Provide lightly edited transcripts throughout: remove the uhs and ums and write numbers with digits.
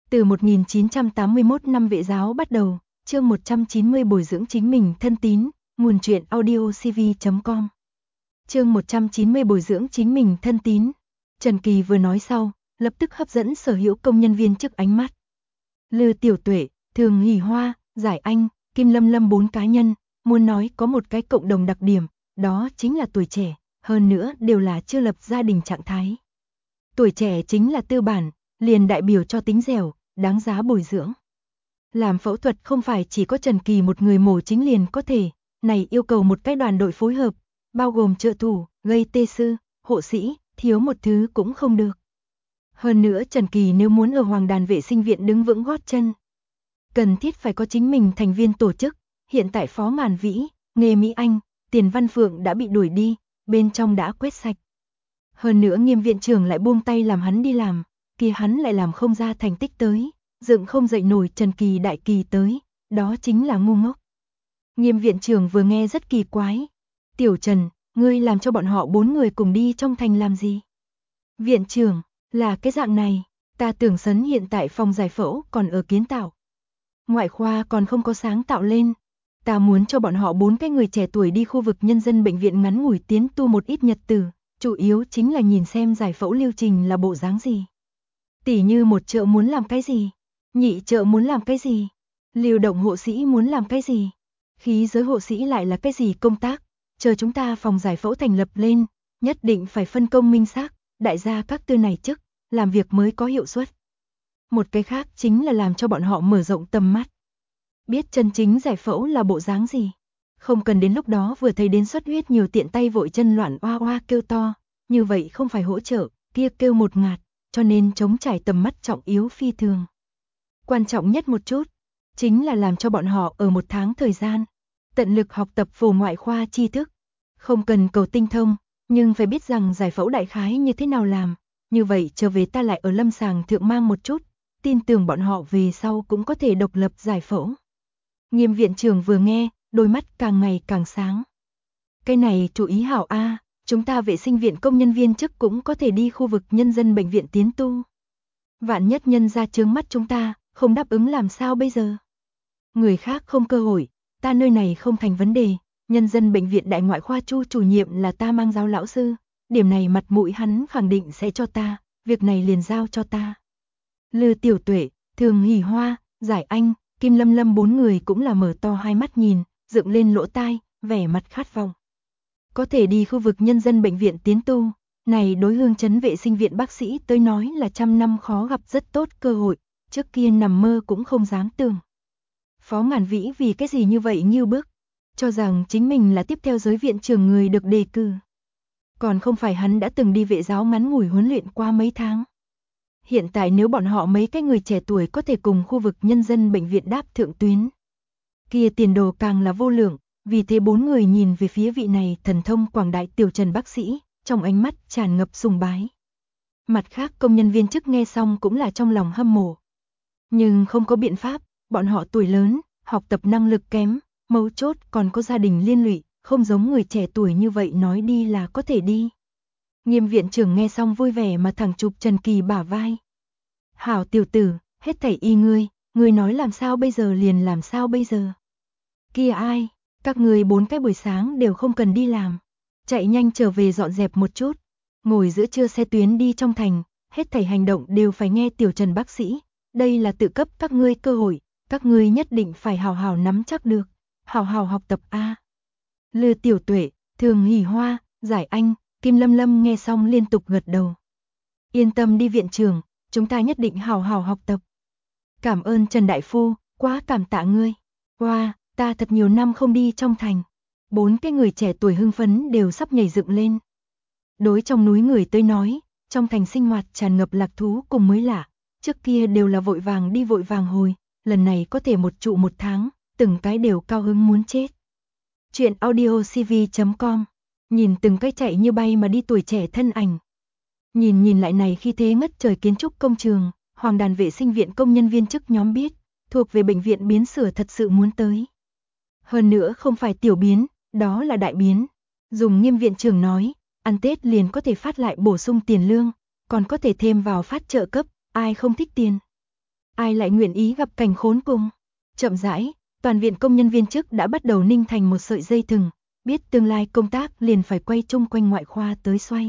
Từ 1981 năm vệ giáo bắt đầu, chương 190 bồi dưỡng chính mình thân tín, nguồn truyện audiocv.com. Chương 190 bồi dưỡng chính mình thân tín. Trần Kỳ vừa nói sau, lập tức hấp dẫn sở hữu công nhân viên chức ánh mắt. Lư Tiểu Tuệ, Thường Hỷ Hoa, Giải Anh, Kim Lâm Lâm 4 cá nhân, muốn nói có một cái cộng đồng đặc điểm, đó chính là tuổi trẻ, hơn nữa đều là chưa lập gia đình trạng thái. Tuổi trẻ chính là tư bản, liền đại biểu cho tính dẻo, đáng giá bồi dưỡng. Làm phẫu thuật không phải chỉ có Trần Kỳ một người mổ chính liền có thể, này yêu cầu một cái đoàn đội phối hợp, bao gồm trợ thủ, gây tê sư, hộ sĩ, thiếu một thứ cũng không được. Hơn nữa Trần Kỳ nếu muốn ở Hoàng Đàn vệ sinh viện đứng vững gót chân, cần thiết phải có chính mình thành viên tổ chức. Hiện tại Phó Ngàn Vĩ, Nghê Mỹ Anh, Tiền Văn Phượng đã bị đuổi đi, bên trong đã quét sạch. Hơn nữa Nghiêm viện trưởng lại buông tay làm hắn đi làm, kia hắn lại làm không ra thành tích tới, dựng không dậy nổi Trần Kỳ đại kỳ tới, đó chính là ngu ngốc. Nghiêm viện trưởng vừa nghe rất kỳ quái. Tiểu Trần, ngươi làm cho bọn họ 4 người cùng đi trong thành làm gì? Viện trưởng, là cái dạng này, ta tưởng Sấn hiện tại phòng giải phẫu còn ở kiến tạo. Ngoại khoa còn không có sáng tạo lên. Ta muốn cho bọn họ 4 cái người trẻ tuổi đi khu vực nhân dân bệnh viện ngắn ngủi tiến tu một ít nhật tử, chủ yếu chính là nhìn xem giải phẫu lưu trình là bộ dáng gì. Tỉ như một chợ muốn làm cái gì, nhị chợ muốn làm cái gì, lưu động hộ sĩ muốn làm cái gì, khí giới hộ sĩ lại là cái gì công tác, chờ chúng ta phòng giải phẫu thành lập lên, nhất định phải phân công minh xác, đại gia các tư này chức, làm việc mới có hiệu suất. Một cái khác chính là làm cho bọn họ mở rộng tầm mắt. Biết chân chính giải phẫu là bộ dáng gì. Không cần đến lúc đó vừa thấy đến xuất huyết nhiều tiện tay vội chân loạn oa oa kêu to, như vậy không phải hỗ trợ, kia kêu một ngạt, cho nên chống trải tầm mắt trọng yếu phi thường. Quan trọng nhất một chút, chính là làm cho bọn họ ở 1 tháng thời gian, tận lực học tập phổ ngoại khoa tri thức. Không cần cầu tinh thông, nhưng phải biết rằng giải phẫu đại khái như thế nào làm, như vậy trở về ta lại ở lâm sàng thượng mang một chút, tin tưởng bọn họ về sau cũng có thể độc lập giải phẫu. Nghiêm viện trưởng vừa nghe, đôi mắt càng ngày càng sáng. Cái này chú ý hảo a, chúng ta vệ sinh viện công nhân viên chức cũng có thể đi khu vực nhân dân bệnh viện tiến tu. Vạn nhất nhân ra chướng mắt chúng ta, không đáp ứng làm sao bây giờ? Người khác không cơ hội, ta nơi này không thành vấn đề, nhân dân bệnh viện đại ngoại khoa Chu chủ nhiệm là ta mang giáo lão sư, điểm này mặt mũi hắn khẳng định sẽ cho ta, việc này liền giao cho ta. Lư Tiểu Tuệ, Thường Hỷ Hoa, Giải Anh, Kim Lâm Lâm 4 người cũng là mở to hai mắt nhìn, dựng lên lỗ tai, vẻ mặt khát vọng. Có thể đi khu vực nhân dân bệnh viện tiến tu, này đối Hương Trấn vệ sinh viện bác sĩ tới nói là trăm năm khó gặp rất tốt cơ hội, trước kia nằm mơ cũng không dám tưởng. Phó Ngàn Vĩ vì cái gì như vậy nghiêu bức, cho rằng chính mình là tiếp theo giới viện trưởng người được đề cử. Còn không phải hắn đã từng đi vệ giáo ngắn ngủi huấn luyện qua mấy tháng. Hiện tại nếu bọn họ mấy cái người trẻ tuổi có thể cùng khu vực nhân dân bệnh viện đáp thượng tuyến, kia tiền đồ càng là vô lượng, vì thế 4 người nhìn về phía vị này thần thông quảng đại Tiểu Trần bác sĩ, trong ánh mắt tràn ngập sùng bái. Mặt khác công nhân viên chức nghe xong cũng là trong lòng hâm mộ. Nhưng không có biện pháp, bọn họ tuổi lớn, học tập năng lực kém, mấu chốt còn có gia đình liên lụy, không giống người trẻ tuổi như vậy nói đi là có thể đi. Nghiêm viện trưởng nghe xong vui vẻ mà thẳng chụp Trần Kỳ bả vai. Hảo tiểu tử, hết thảy y ngươi nói làm sao bây giờ liền làm sao bây giờ. Kia ai, các ngươi 4 cái buổi sáng đều không cần đi làm. Chạy nhanh trở về dọn dẹp một chút. Ngồi giữa trưa xe tuyến đi trong thành, hết thảy hành động đều phải nghe Tiểu Trần bác sĩ. Đây là tự cấp các ngươi cơ hội, các ngươi nhất định phải hào hào nắm chắc được. Hào hào học tập a. Lư Tiểu Tuệ, Thường Hỷ Hoa, Giải Anh, Kim Lâm Lâm nghe xong liên tục gật đầu. Yên tâm đi viện trưởng, chúng ta nhất định hào hào học tập. Cảm ơn Trần Đại Phu, quá cảm tạ ngươi. Wow, ta thật nhiều năm không đi trong thành. 4 cái người trẻ tuổi hưng phấn đều sắp nhảy dựng lên. Đối trong núi người tới nói, trong thành sinh hoạt tràn ngập lạc thú cùng mới lạ. Trước kia đều là vội vàng đi vội vàng hồi, lần này có thể một trụ 1 tháng, từng cái đều cao hứng muốn chết. Chuyện audiocv.com. Nhìn từng cái chạy như bay mà đi tuổi trẻ thân ảnh. Nhìn lại này khi thế ngất trời kiến trúc công trường, Hoàng Đàn vệ sinh viện công nhân viên chức nhóm biết, thuộc về bệnh viện biến sửa thật sự muốn tới. Hơn nữa không phải tiểu biến, đó là đại biến. Dùng Nghiêm viện trưởng nói, ăn Tết liền có thể phát lại bổ sung tiền lương, còn có thể thêm vào phát trợ cấp, ai không thích tiền. ai lại nguyện ý gặp cảnh khốn cùng. Chậm rãi, toàn viện công nhân viên chức đã bắt đầu ninh thành một sợi dây thừng, biết tương lai công tác liền phải quay chung quanh ngoại khoa tới xoay.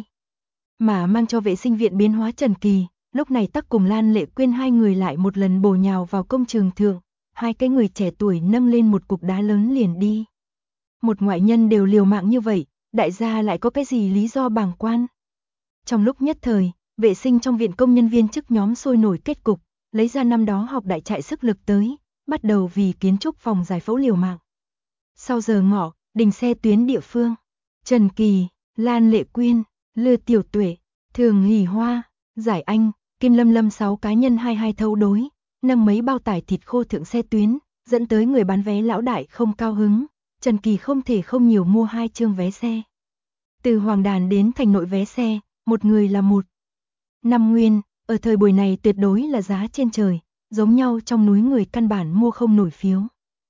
Mà mang cho vệ sinh viện biến hóa Trần Kỳ, lúc này tắc cùng Lan Lệ Quyên hai người lại một lần bổ nhào vào công trường thượng, hai cái người trẻ tuổi nâng lên một cục đá lớn liền đi. Một ngoại nhân đều liều mạng như vậy, đại gia lại có cái gì lý do bàng quan. Trong lúc nhất thời, vệ sinh trong viện công nhân viên chức nhóm sôi nổi kết cục, lấy ra năm đó học đại trại sức lực tới, bắt đầu vì kiến trúc phòng giải phẫu liều mạng. Sau giờ ngọ, đình xe tuyến địa phương, Trần Kỳ, Lan Lệ Quyên, Lư Tiểu Tuệ, Thường Hỷ Hoa, Giải Anh, Kim Lâm Lâm 6 cá nhân 22 thâu đối, nâng mấy bao tải thịt khô thượng xe tuyến, dẫn tới người bán vé lão đại không cao hứng, Trần Kỳ không thể không nhiều mua 2 chương vé xe. Từ Hoàng Đàn đến thành nội vé xe, một người là 1.5 nguyên, ở thời buổi này tuyệt đối là giá trên trời, giống nhau trong núi người căn bản mua không nổi phiếu.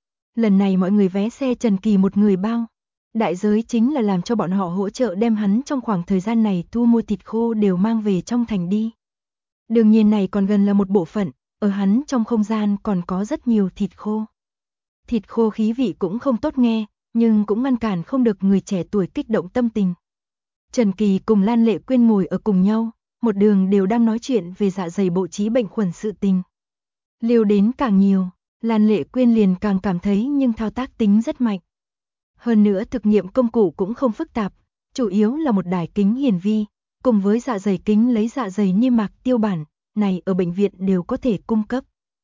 Lần này mọi người vé xe Trần Kỳ một người bao. Đại giới chính là làm cho bọn họ hỗ trợ đem hắn trong khoảng thời gian này thu mua thịt khô đều mang về trong thành đi. Đương nhiên này còn gần là một bộ phận, ở hắn trong không gian còn có rất nhiều thịt khô. Thịt khô khí vị cũng không tốt nghe, nhưng cũng ngăn cản không được người trẻ tuổi kích động tâm tình. Trần Kỳ cùng Lan Lệ Quyên ngồi ở cùng nhau, một đường đều đang nói chuyện về dạ dày bộ trí bệnh khuẩn sự tình. Liều đến càng nhiều, Lan Lệ Quyên liền càng cảm thấy nhưng thao tác tính rất mạnh. Hơn nữa thực nghiệm công cụ cũng không phức tạp, chủ yếu là một đài kính hiển vi, cùng với dạ dày kính lấy dạ dày niêm mạc tiêu bản, này ở bệnh viện đều có thể cung cấp.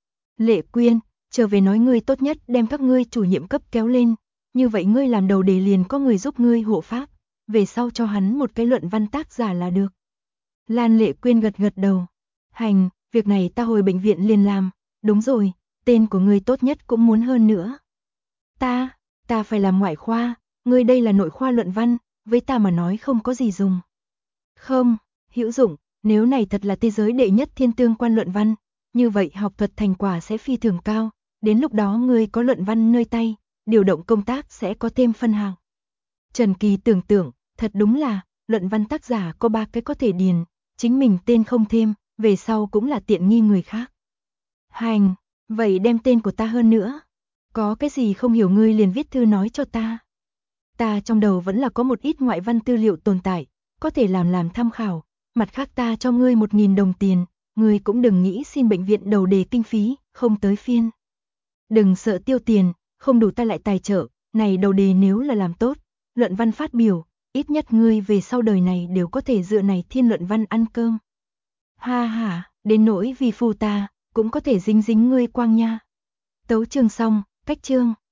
Lệ Quyên, trở về nói ngươi tốt nhất đem các ngươi chủ nhiệm cấp kéo lên, như vậy ngươi làm đầu đề liền có người giúp ngươi hộ pháp, về sau cho hắn một cái luận văn tác giả là được. Lan Lệ Quyên gật gật đầu. Hành, việc này ta hồi bệnh viện liền làm, đúng rồi, tên của ngươi tốt nhất cũng muốn hơn nữa. Ta phải làm ngoại khoa, ngươi đây là nội khoa luận văn, với ta mà nói không có gì dùng. Không, hữu dụng, nếu này thật là thế giới đệ nhất thiên tương quan luận văn, như vậy học thuật thành quả sẽ phi thường cao, đến lúc đó ngươi có luận văn nơi tay, điều động công tác sẽ có thêm phân hạng. Trần Kỳ tưởng tượng, thật đúng là, luận văn tác giả có 3 cái có thể điền, chính mình tên không thêm, về sau cũng là tiện nghi người khác. Hành, vậy đem tên của ta hơn nữa. Có cái gì không hiểu ngươi liền viết thư nói cho ta. Ta trong đầu vẫn là có một ít ngoại văn tư liệu tồn tại, có thể làm tham khảo, mặt khác ta cho ngươi 1.000 đồng tiền, ngươi cũng đừng nghĩ xin bệnh viện đầu đề kinh phí, không tới phiên. Đừng sợ tiêu tiền, không đủ ta lại tài trợ, này đầu đề nếu là làm tốt, luận văn phát biểu, ít nhất ngươi về sau đời này đều có thể dựa này thiên luận văn ăn cơm. Ha ha, đến nỗi vì phù ta, cũng có thể dính ngươi quang nha. Tấu chương xong, cách chương.